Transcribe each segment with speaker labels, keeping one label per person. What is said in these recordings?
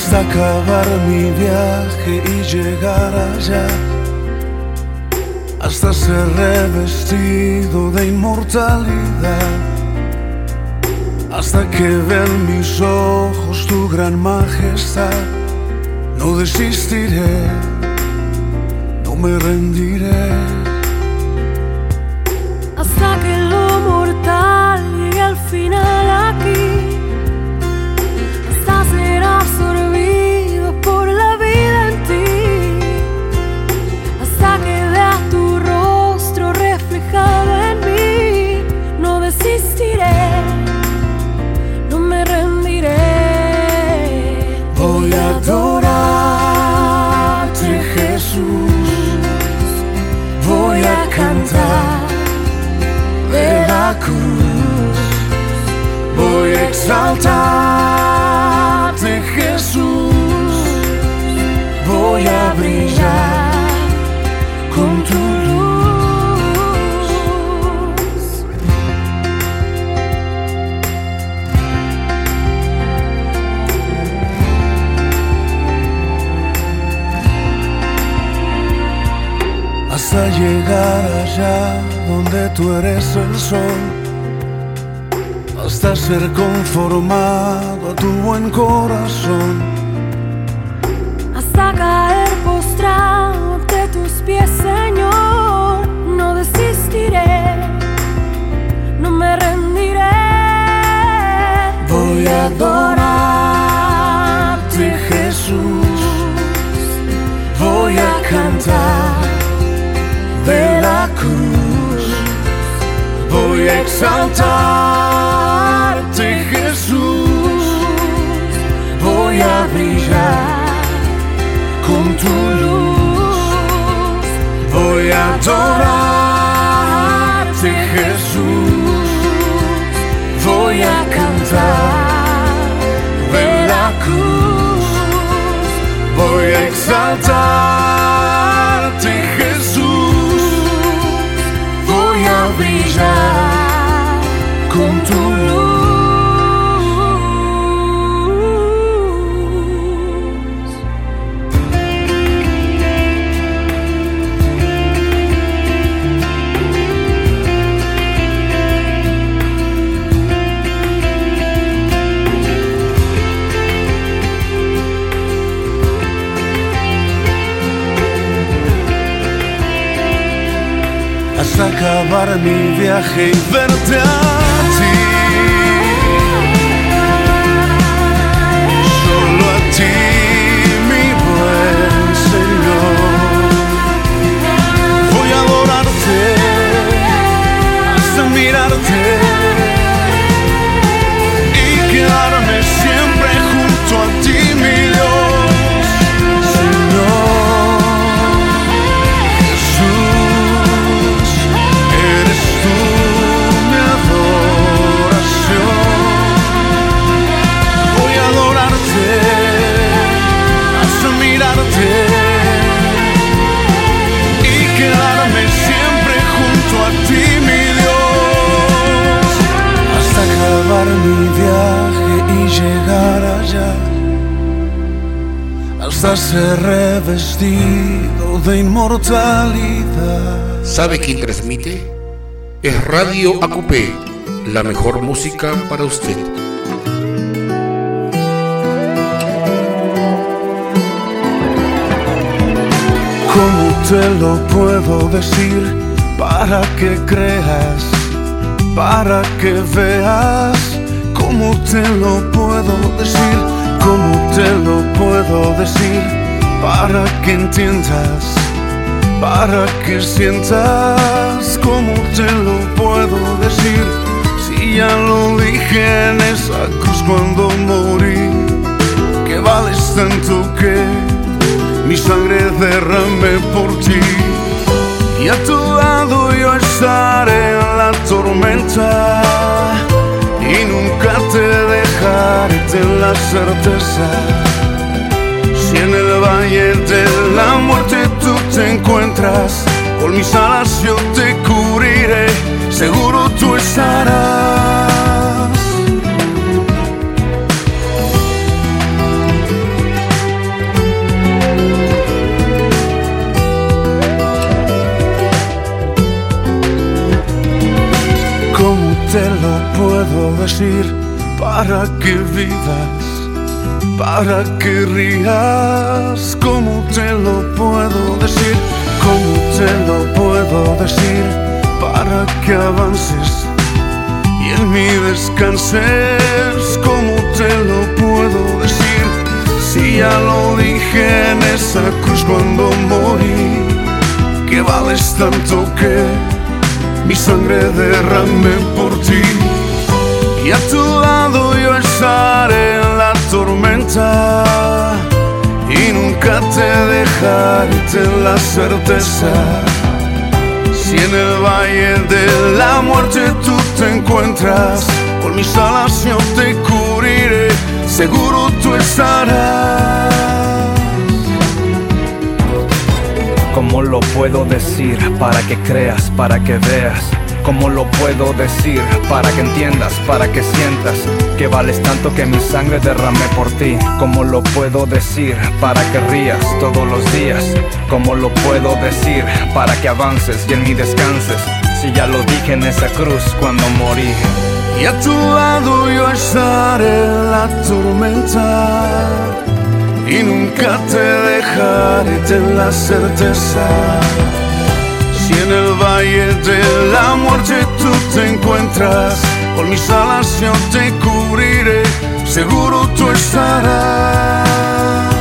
Speaker 1: hasta acabar mi viaje y llegar allá, hasta ser revestido de inmortalidad, hasta que vean mis ojos tu gran majestad. No desistiré, no me rendiré,
Speaker 2: hasta que lo mortal llegue al final aquí, hasta ser absorbido por la vida en ti, hasta que vea tu rostro reflejado en mí. No desistiré, no me rendiré.
Speaker 1: voy a adorarte, Jesús, voy a cantar de la cruz, voy a exaltarte, Jesús, voy a brillar con tu luz. Hasta llegar allá donde tú eres el sol, hasta ser conformado a tu buen corazón,
Speaker 2: Hasta caer postrado ante tus pies, Señor. No desistiré, no me rendiré.
Speaker 1: voy a adorarte, Jesús, voy a cantar de la cruz, voy a exaltarte, Jesús, voy a brillar con tu luz, voy a adorarte, Jesús, voy a cantar de la cruz, voy a exaltarte, Jesús, voy a brillar con tu luz. Hasta acabar mi viaje y verte a ti, solo a ti, mi buen Señor. Voy a adorarte hasta mirarte y quedarme siempre junto a ti, mi Dios, Señor. Mi viaje y llegar allá, hasta ser revestido de inmortalidad.
Speaker 3: ¿Sabe quién transmite? Es Radio ACUPE, la mejor música para usted.
Speaker 1: ¿Cómo te lo puedo decir para que creas, para que veas? ¿Cómo te lo puedo decir? ¿Cómo te lo puedo decir? Para que entiendas, para que sientas. ¿Cómo te lo puedo decir? Si ya lo dije en esa cruz cuando morí, que vales tanto que mi sangre derramé por ti. Y a tu lado yo estaré en la tormenta, y nunca te dejaré, ten la certeza. Si en el valle de la muerte tú te encuentras, con mis alas yo te cubriré, seguro tú estarás. te lo puedo decir para que vivas, para que rías? ¿Cómo te lo puedo decir? ¿Cómo te lo puedo decir para que avances y en mí descanses? ¿Cómo te lo puedo decir si ya lo dije en esa cruz cuando morí? Que vales tanto que mi sangre derramé por ti. Y a tu lado yo estaré en la tormenta y nunca te dejaré, ten la certeza. Si en el valle de la muerte tú te encuentras, con mis alas yo te cubriré, seguro tú estarás.
Speaker 4: ¿Cómo lo puedo decir para que creas, para que veas? ¿Cómo lo puedo decir para que entiendas, para que sientas que vales tanto que mi sangre derramé por ti? ¿Cómo lo puedo decir para que rías todos los días? ¿Cómo lo puedo decir para que avances y en mí descanses? Si ya lo dije en esa cruz cuando morí.
Speaker 1: Y a tu lado yo estaré en la tormenta y nunca te dejaré, ten la certeza. Si en el valle de la muerte tú te encuentras, con mis alas yo te cubriré, seguro tú estarás.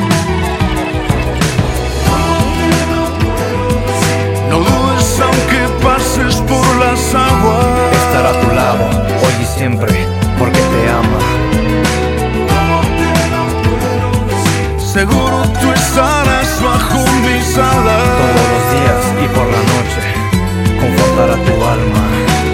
Speaker 1: No dudes aunque pases por las aguas,
Speaker 4: estará a tu lado hoy y siempre porque te ama.
Speaker 1: Seguro tú estarás bajo mis alas
Speaker 4: todos los días y por la noche, confortará tu alma.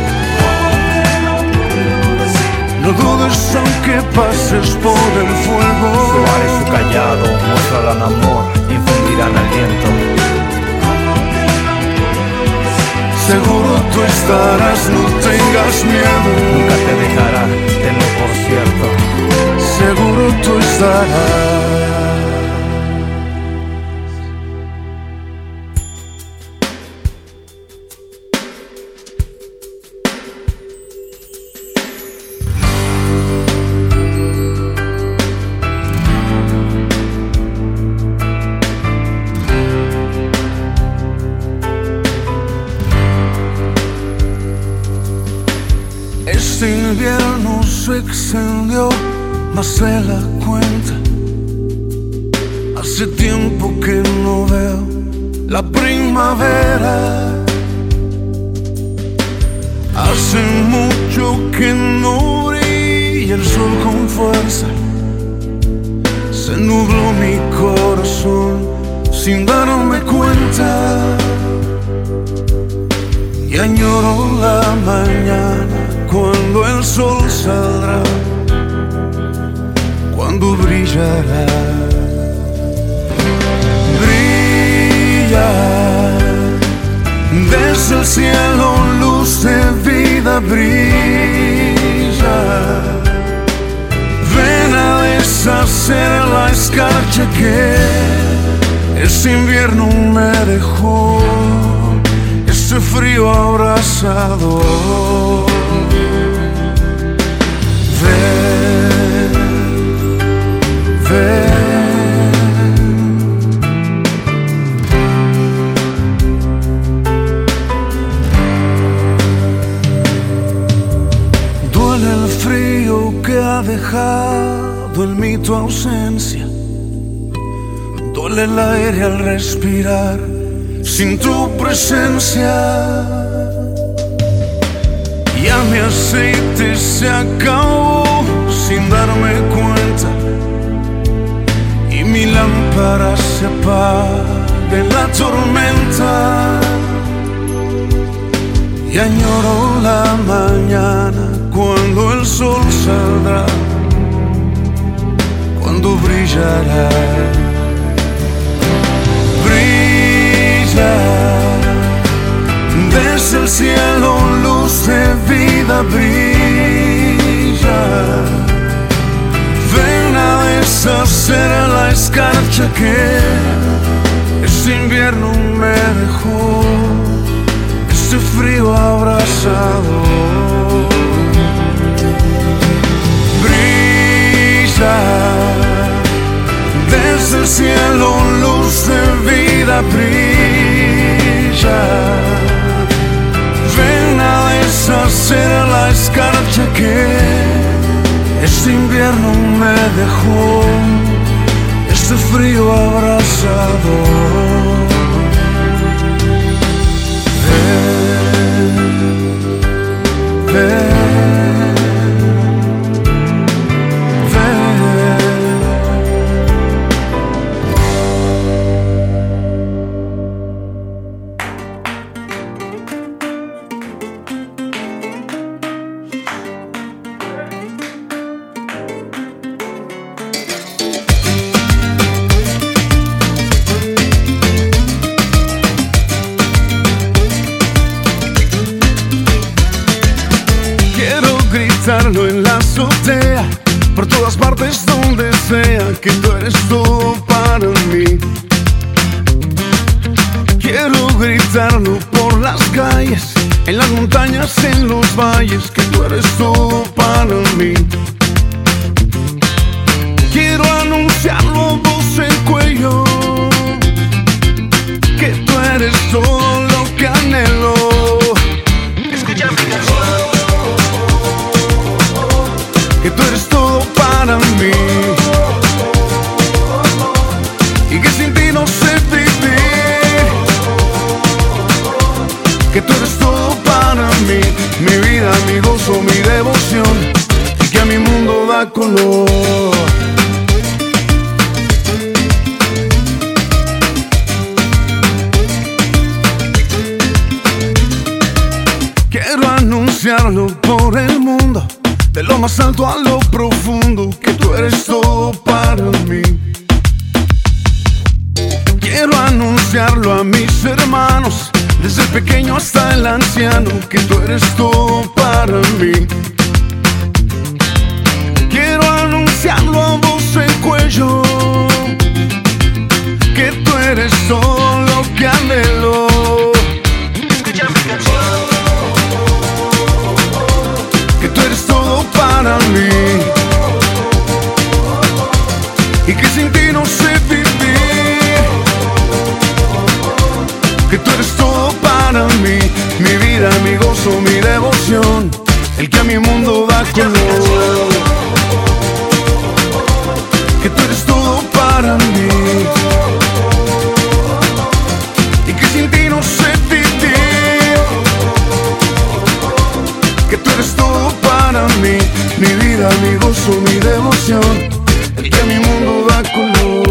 Speaker 1: No dudes aunque pases por el fuego,
Speaker 4: su ar y su callado mostrarán amor, infundirán aliento.
Speaker 1: Seguro tú estarás, no tengas miedo,
Speaker 4: nunca te dejará, tenlo por cierto.
Speaker 1: Seguro tú estarás. Este invierno se extendió más de la cuenta. Hace tiempo que no veo la primavera. Hace mucho que no brilla el sol con fuerza. Se nubló mi corazón sin darme cuenta. Y añoro la mañana cuando el sol saldrá, cuando brillará. Brilla desde el cielo, luz de vida, brilla. Ven a deshacer la escarcha que este invierno me dejó, este frío abrasador. Ven, ven. Duele el frío que ha dejado en mí tu ausencia. Duele el aire al respirar sin tu presencia. Ya mi aceite se acabó sin darme cuenta y mi lámpara se apaga en la tormenta. Y añoro la mañana cuando el sol saldrá, cuando brillará. Brilla desde el cielo, luz de vida, brilla. Ven a deshacer la escarcha que este invierno me dejó, este frío abrasador. cielo luz de vida brilla. Ven a deshacer la escarcha que este invierno me dejó, este frío abrasador. Ven, ven.
Speaker 5: En la azotea, por todas partes donde sea, que tú eres todo para mí. Quiero gritarlo por las calles, en las montañas, en los valles, que tú eres todo para mí. Quiero anunciarlo a voz en cuello, que tú eres todo lo que anhelo. Escucha mi canción. Que tú eres todo para mí y que sin ti no sé vivir. Que tú eres todo para mí, mi vida, mi gozo, mi devoción, y que a mi mundo da color. Quiero anunciarlo por el mundo, de lo más alto a lo profundo, que tú eres todo para mí. Quiero anunciarlo a mis hermanos, desde el pequeño hasta el anciano, que tú eres todo para mí. Quiero anunciarlo a voz en cuello, que tú eres todo lo que anhelo. Escucha mi canción. Que tú eres todo para mí y que sin ti no sé vivir. Que tú eres todo para mí, mi vida, mi gozo, mi devoción, el que a mi mundo da color. Que tú eres todo para mí y que sin ti no sé vivir. Que tú eres todo para mí, mi vida, mi gozo, mi devoción, el que a mi mundo da color.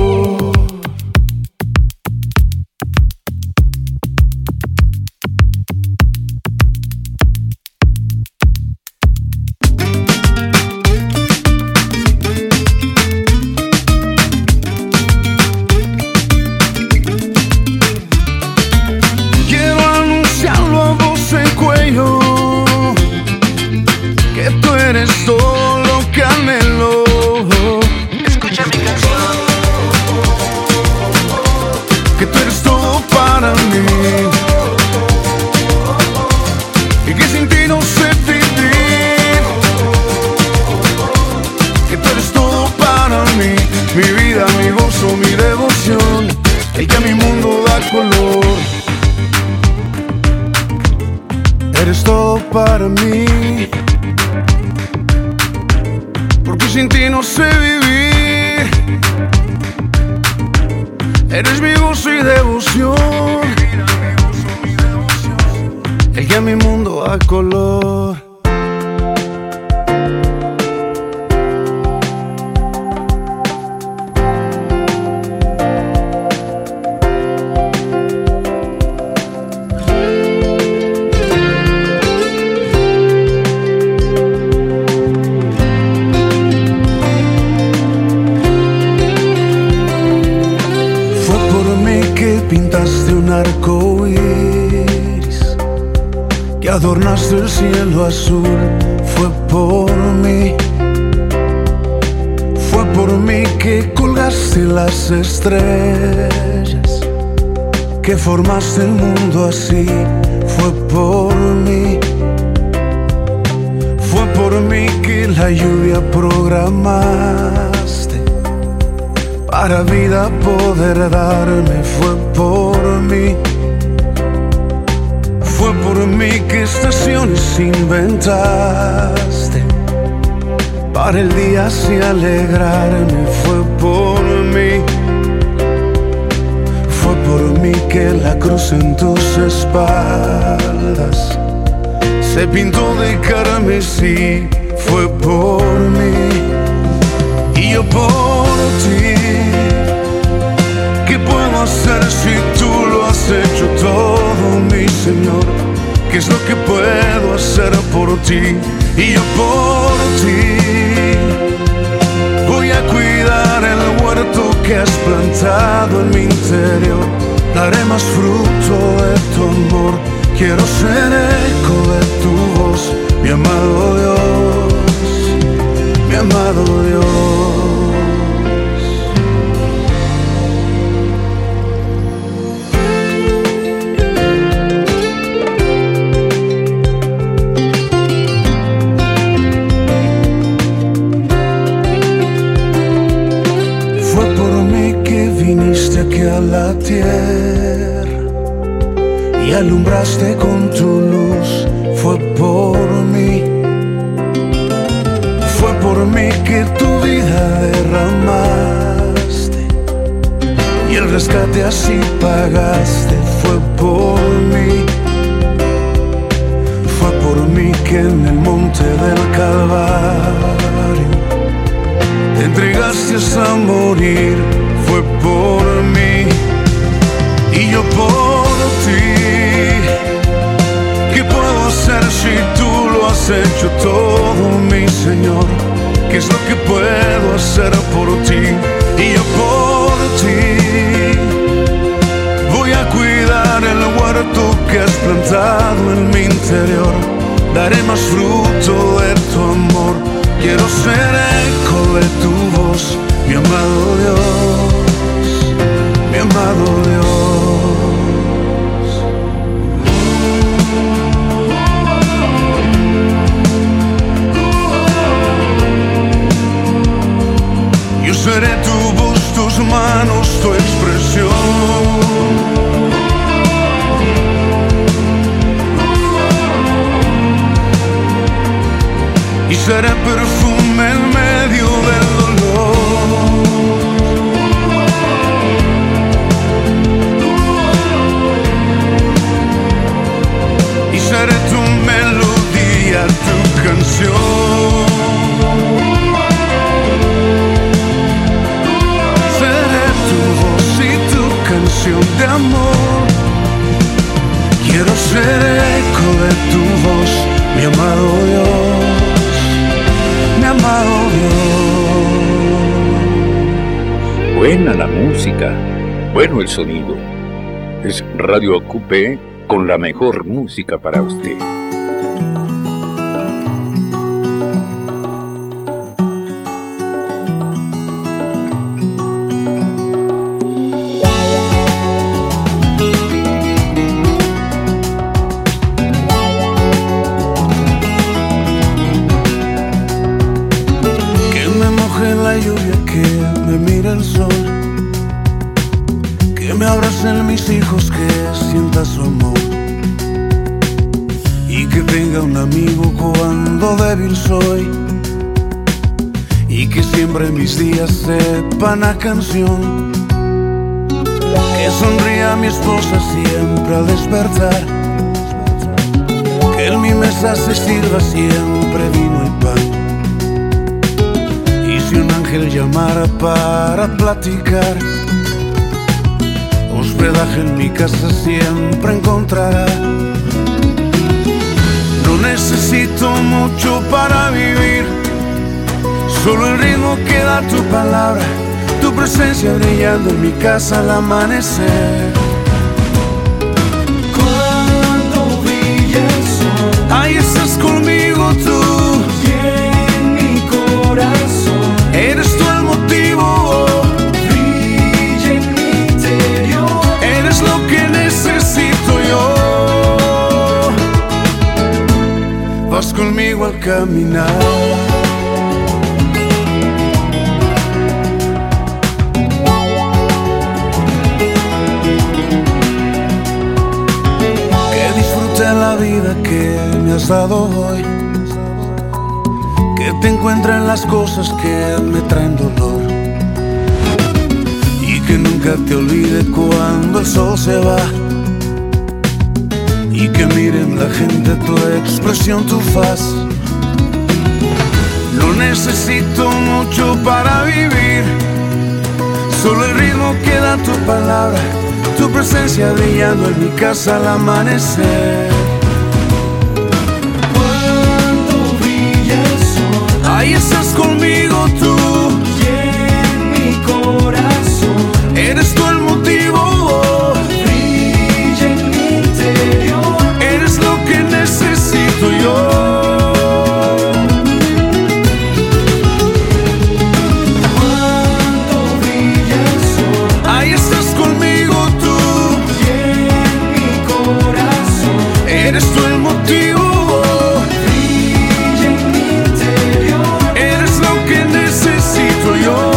Speaker 5: Quiero anunciarlo a voz en cuello, que tú eres todo lo que anhelo. Escucha mi canción. Que tú eres todo para mí y que sin ti no sé vivir. Que tú eres todo para mí, mi vida, mi gozo, mi devoción, el que a mi mundo da color. Eres todo para mí, porque sin ti no sé vivir. Eres mi gozo y devoción, el que a mi mundo da color. Pintaste un arco iris, que adornaste el cielo azul. Fue por mí que colgaste las estrellas, que formaste el mundo así. Fue por mí que la lluvia programaste,
Speaker 1: para vida poder darme. Fue por mí que estaciones inventaste para el día así alegrarme. Fue por mí que la cruz en tus espaldas se pintó de carmesí. Fue por mí y yo por ti. ¿Qué puedo hacer si tú lo has hecho todo, mi Señor? ¿Qué es lo que puedo hacer por ti? Y yo por ti voy a cuidar el huerto que has plantado en mi interior. Daré más fruto de tu amor. Quiero ser eco de tu voz, mi amado Dios, mi amado Dios. Aquí a la tierra y alumbraste con tu luz. Fue por mí que tu vida derramaste y el rescate así pagaste. Fue por mí que en el monte del Calvario te entregaste hasta morir. Fue por mí y yo por ti. ¿Qué puedo hacer si tú lo has hecho todo, mi Señor? ¿Qué es lo que puedo hacer por ti? Y yo por ti voy a cuidar el huerto que has plantado en mi interior. Daré más fruto de tu amor. Quiero ser eco de tu voz, mi amado Dios, mi amado Dios. Yo seré tu voz, tus manos, tu expresión. Y seré perfume en medio del dolor. Y seré tu melodía, tu canción. Seré tu voz y tu canción de amor. Quiero ser eco de tu voz, mi amado Dios, mi amado Dios.
Speaker 3: Buena la música, bueno el sonido. Es Radio AQP con la mejor música para usted.
Speaker 1: Mis hijos, que sienta su amor y que tenga un amigo cuando débil soy, y que siempre mis días sepan a canción, que sonría mi esposa siempre al despertar, que en mi mesa se sirva siempre vino y pan, y si un ángel llamara para platicar, hospedaje en mi casa siempre encontrará. No necesito mucho para vivir, solo el ritmo que da tu palabra, tu presencia brillando en mi casa al amanecer.
Speaker 5: Cuando brilla el sol,
Speaker 1: ahí estás conmigo tú,
Speaker 5: y en mi corazón
Speaker 1: eres tú el motivo. Lo que necesito yo. Vas conmigo al caminar. vida que me has dado hoy, que te encuentre en las cosas que me traen dolor, y que nunca te olvide cuando el sol se va, y que miren la gente tu expresión, tu faz. No necesito mucho para vivir, solo el ritmo que da tu palabra, tu presencia brillando en mi casa al amanecer.
Speaker 5: Cuando brilla el sol,
Speaker 1: Ahí estás conmigo tú,
Speaker 5: y en mi corazón
Speaker 1: eres tú el motivo,
Speaker 5: brilla en mi interior.
Speaker 1: eres lo que necesito yo.
Speaker 5: Cuando brilla el sol,
Speaker 1: Ahí estás conmigo tú,
Speaker 5: y en mi corazón
Speaker 1: eres tú el motivo,
Speaker 5: brilla en mi interior.
Speaker 1: eres lo que necesito yo.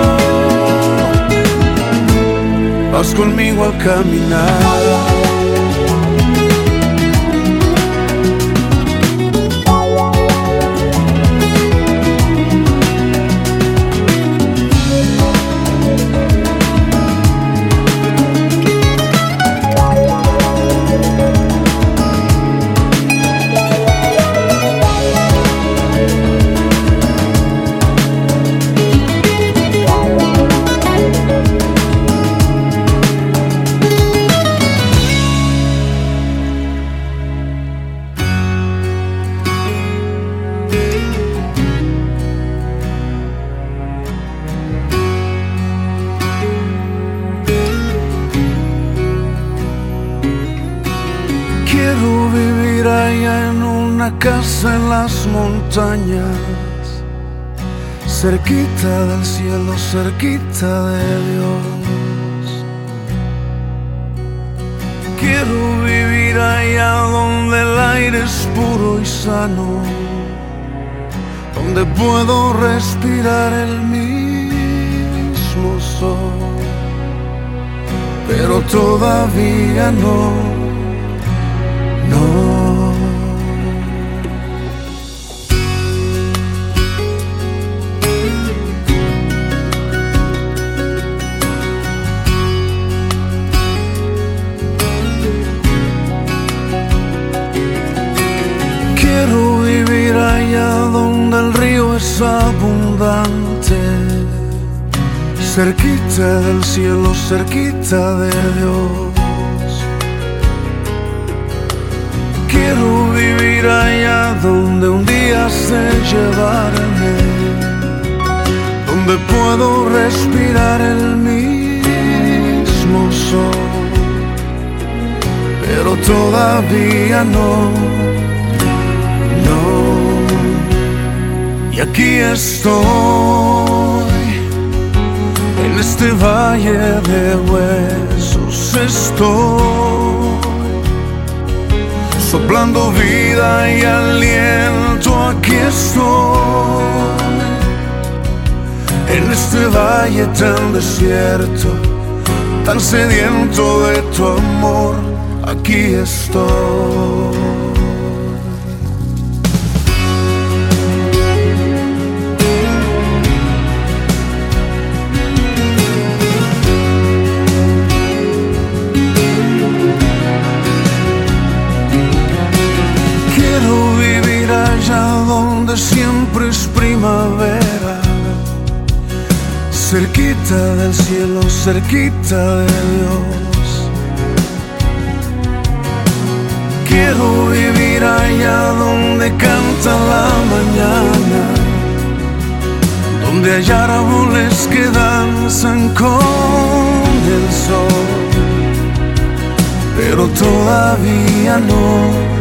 Speaker 1: Vas conmigo al caminar, quiero vivir allá en una casa en las montañas, cerquita del cielo, cerquita de Dios. Quiero vivir allá donde el aire es puro y sano, donde puedo respirar el mismo sol, pero todavía no. Quiero vivir allá donde el río es abundante, cerquita del cielo, cerquita de Dios. Quiero vivir allá donde un día sé llevarme, donde puedo respirar el mismo sol, pero todavía no. Y aquí estoy, en este valle de huesos estoy, soplando vida y aliento, aquí estoy, en este valle tan desierto, tan sediento de tu amor, aquí estoy. Donde siempre es primavera, cerquita del cielo, cerquita de Dios. Quiero vivir allá donde canta la mañana, donde hay árboles que danzan con el sol, pero todavía no.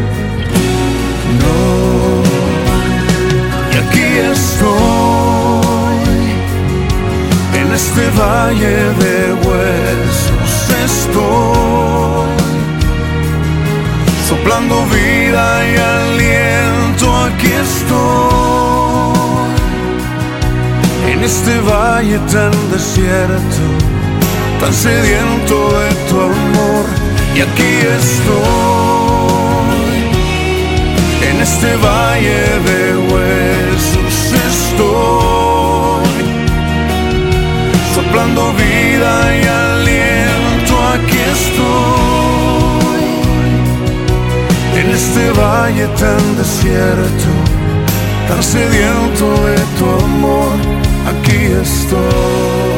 Speaker 1: Y aquí estoy, en este valle de huesos estoy, soplando vida y aliento, aquí estoy, en este valle tan desierto, tan sediento de tu amor, y aquí estoy, este valle de huesos estoy, soplando vida y aliento, aquí estoy. En este valle tan desierto, tan sediento de tu amor, aquí estoy.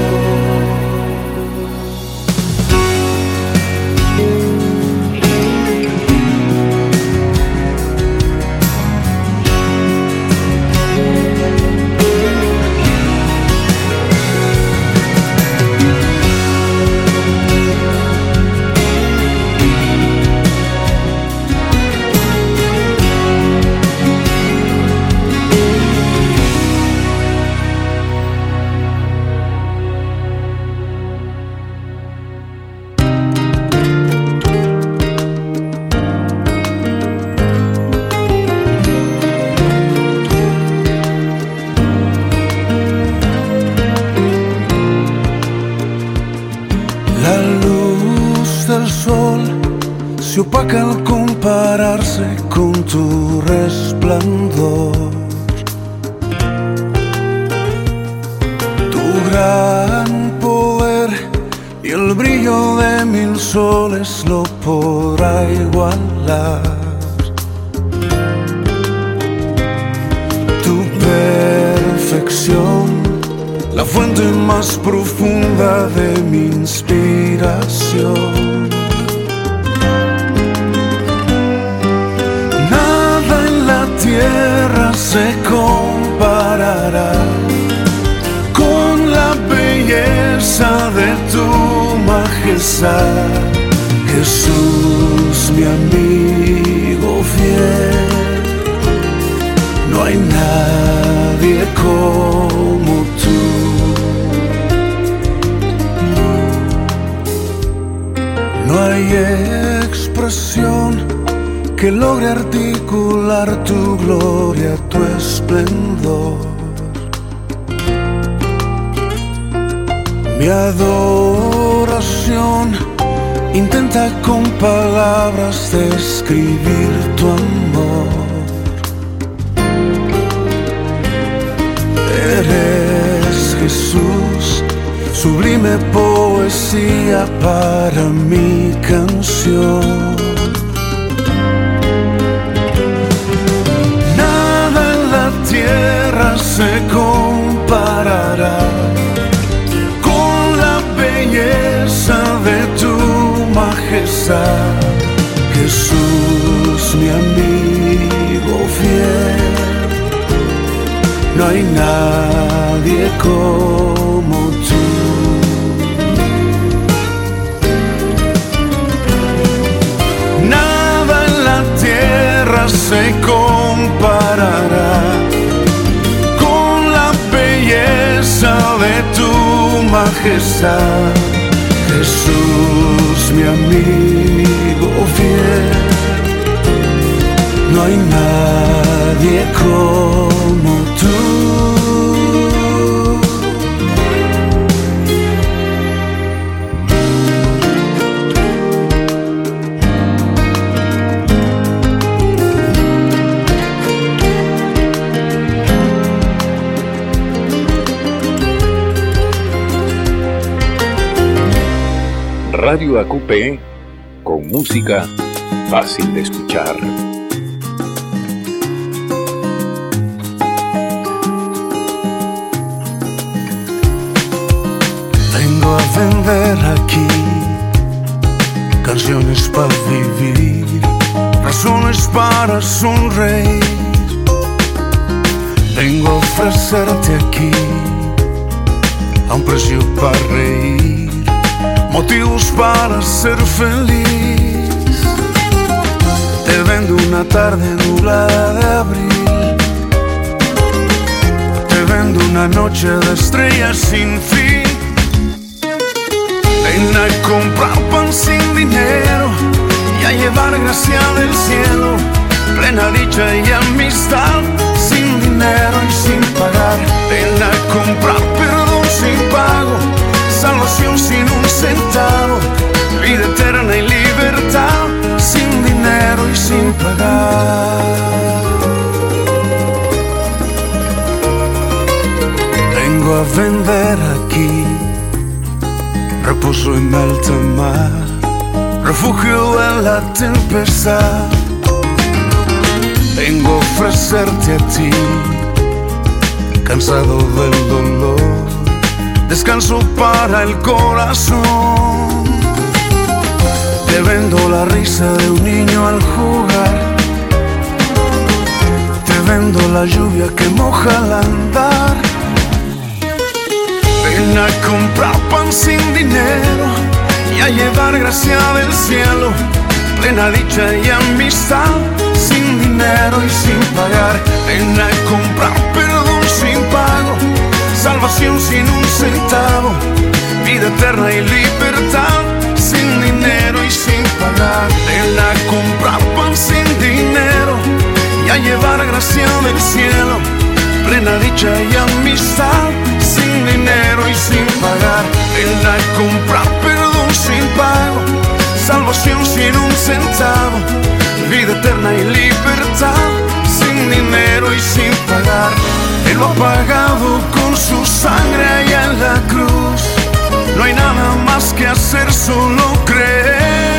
Speaker 1: Se opaca al compararse con tu resplandor. Tu gran poder y el brillo de 1000 soles lo podrá igualar. Tu perfección, la fuente más profunda de mi inspiración. Tierra se comparará con la belleza de tu majestad. Jesús, mi amigo fiel, no hay nadie como tú. No hay expresión que logre articular tu gloria, tu esplendor. Mi adoración intenta con palabras describir tu amor. Eres Jesús, sublime poesía para mi canción. Tierra se comparará con la belleza de tu majestad. Jesús, mi amigo fiel, no hay nadie como tú. Nada en la tierra se comparará de tu majestad. Jesús, mi amigo fiel, no hay nadie como tú.
Speaker 3: Radio AQP, con música fácil de escuchar.
Speaker 1: Vengo a vender aquí canciones para vivir, razones para sonreír. Vengo a ofrecerte aquí a un precio para reír, motivos para ser feliz. Te vendo una tarde nublada de abril, te vendo una noche de estrellas sin fin. Ven a comprar pan sin dinero y a llevar gracia del cielo, plena dicha y amistad, sin dinero y sin pagar. Ven a comprar perdón sin pago, salvación sin un centavo, vida eterna y libertad, sin dinero y sin pagar. aquí, reposo en alta mar, refugio en la tempestad. Vengo a ofrecerte a ti, cansado del dolor, descanso para el corazón. Te vendo la risa de un niño al jugar, te vendo la lluvia que moja al andar. Ven a comprar pan sin dinero y a llevar gracia del cielo, plena dicha y amistad, sin dinero y sin pagar. Ven a comprar perdón sin pago, salvación sin un centavo, vida eterna y libertad, sin dinero y sin pagar. Ven a comprar pan sin dinero y a llevar gracia del cielo, plena dicha y amistad, sin dinero y sin pagar. Ven a comprar perdón sin pago, salvación sin un centavo, vida eterna y libertad, sin dinero y sin pagar. Él lo ha pagado con su sangre allá en la cruz. No hay nada más que hacer, solo creer.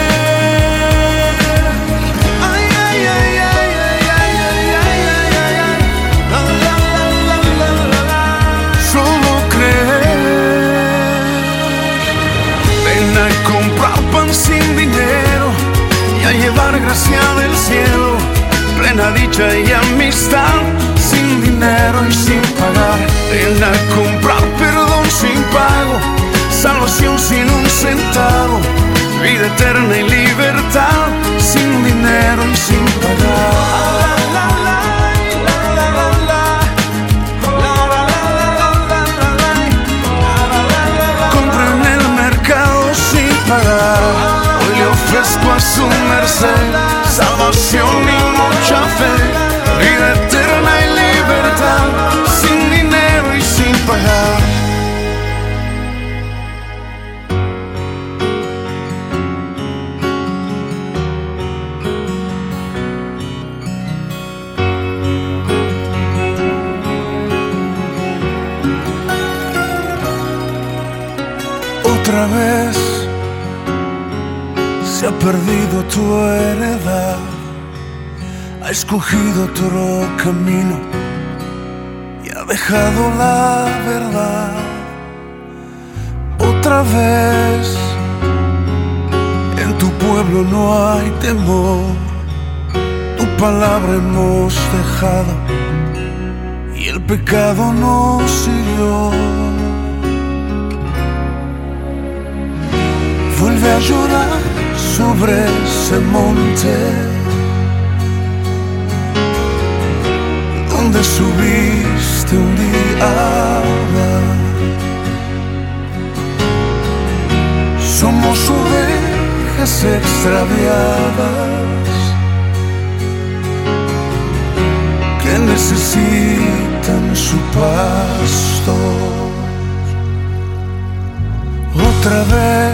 Speaker 1: Ay, ay, ay, ay, ay, ay, ay, ay, ay, ay. La, la, la, la, la, la. Solo creer. Ven a comprar pan sin dinero y a llevar gracia del cielo, plena dicha y amistad, sin dinero y sin pagar. Ven a comprar perdón sin pago, salvación sin un centavo, vida eterna y libertad, sin dinero y sin pagar. Compra en el mercado sin pagar, hoy le ofrezco a su merced salvación y mucha fe, vida eterna y libertad, sin dinero y sin pagar. Otra vez se ha perdido tu heredad, ha escogido otro camino y ha dejado la verdad. Otra vez en tu pueblo no hay temor, tu palabra hemos dejado y el pecado nos siguió. Vuelve a llorar sobre ese monte donde subiste un día. Somos ovejas extraviadas que necesitan su pasto. Otra vez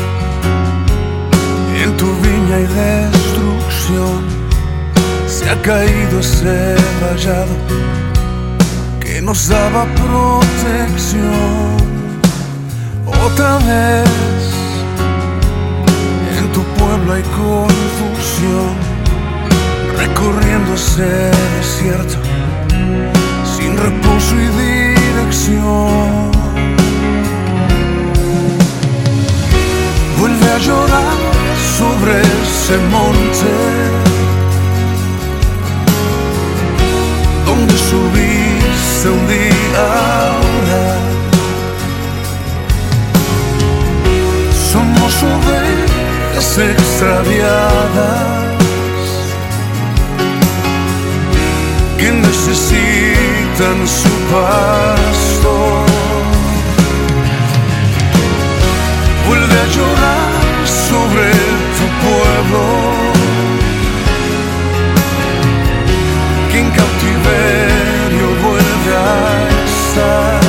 Speaker 1: en tu viña hay destrucción, se ha caído ese vallado que nos daba protección. Otra vez en tu pueblo hay confusión, recorriendo ese desierto sin reposo y dirección. Vuelve a llorar sobre ese monte donde subiste un día ahora. Somos ovejas extraviadas que necesitan su pasto. Vuelve a llorar sobre tu pueblo que en cautiverio vuelve a estar.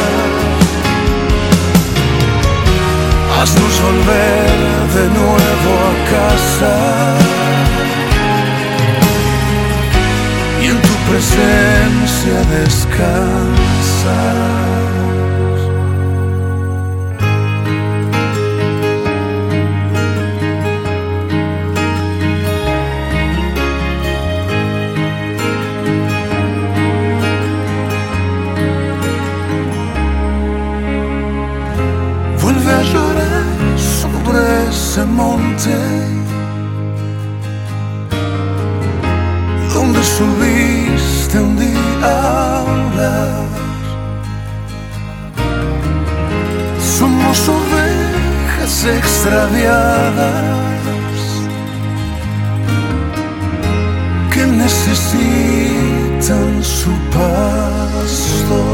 Speaker 1: Haznos volver de nuevo a casa y en tu presencia descansar. monte donde subiste un día a hablar. Somos ovejas extraviadas que necesitan su pasto.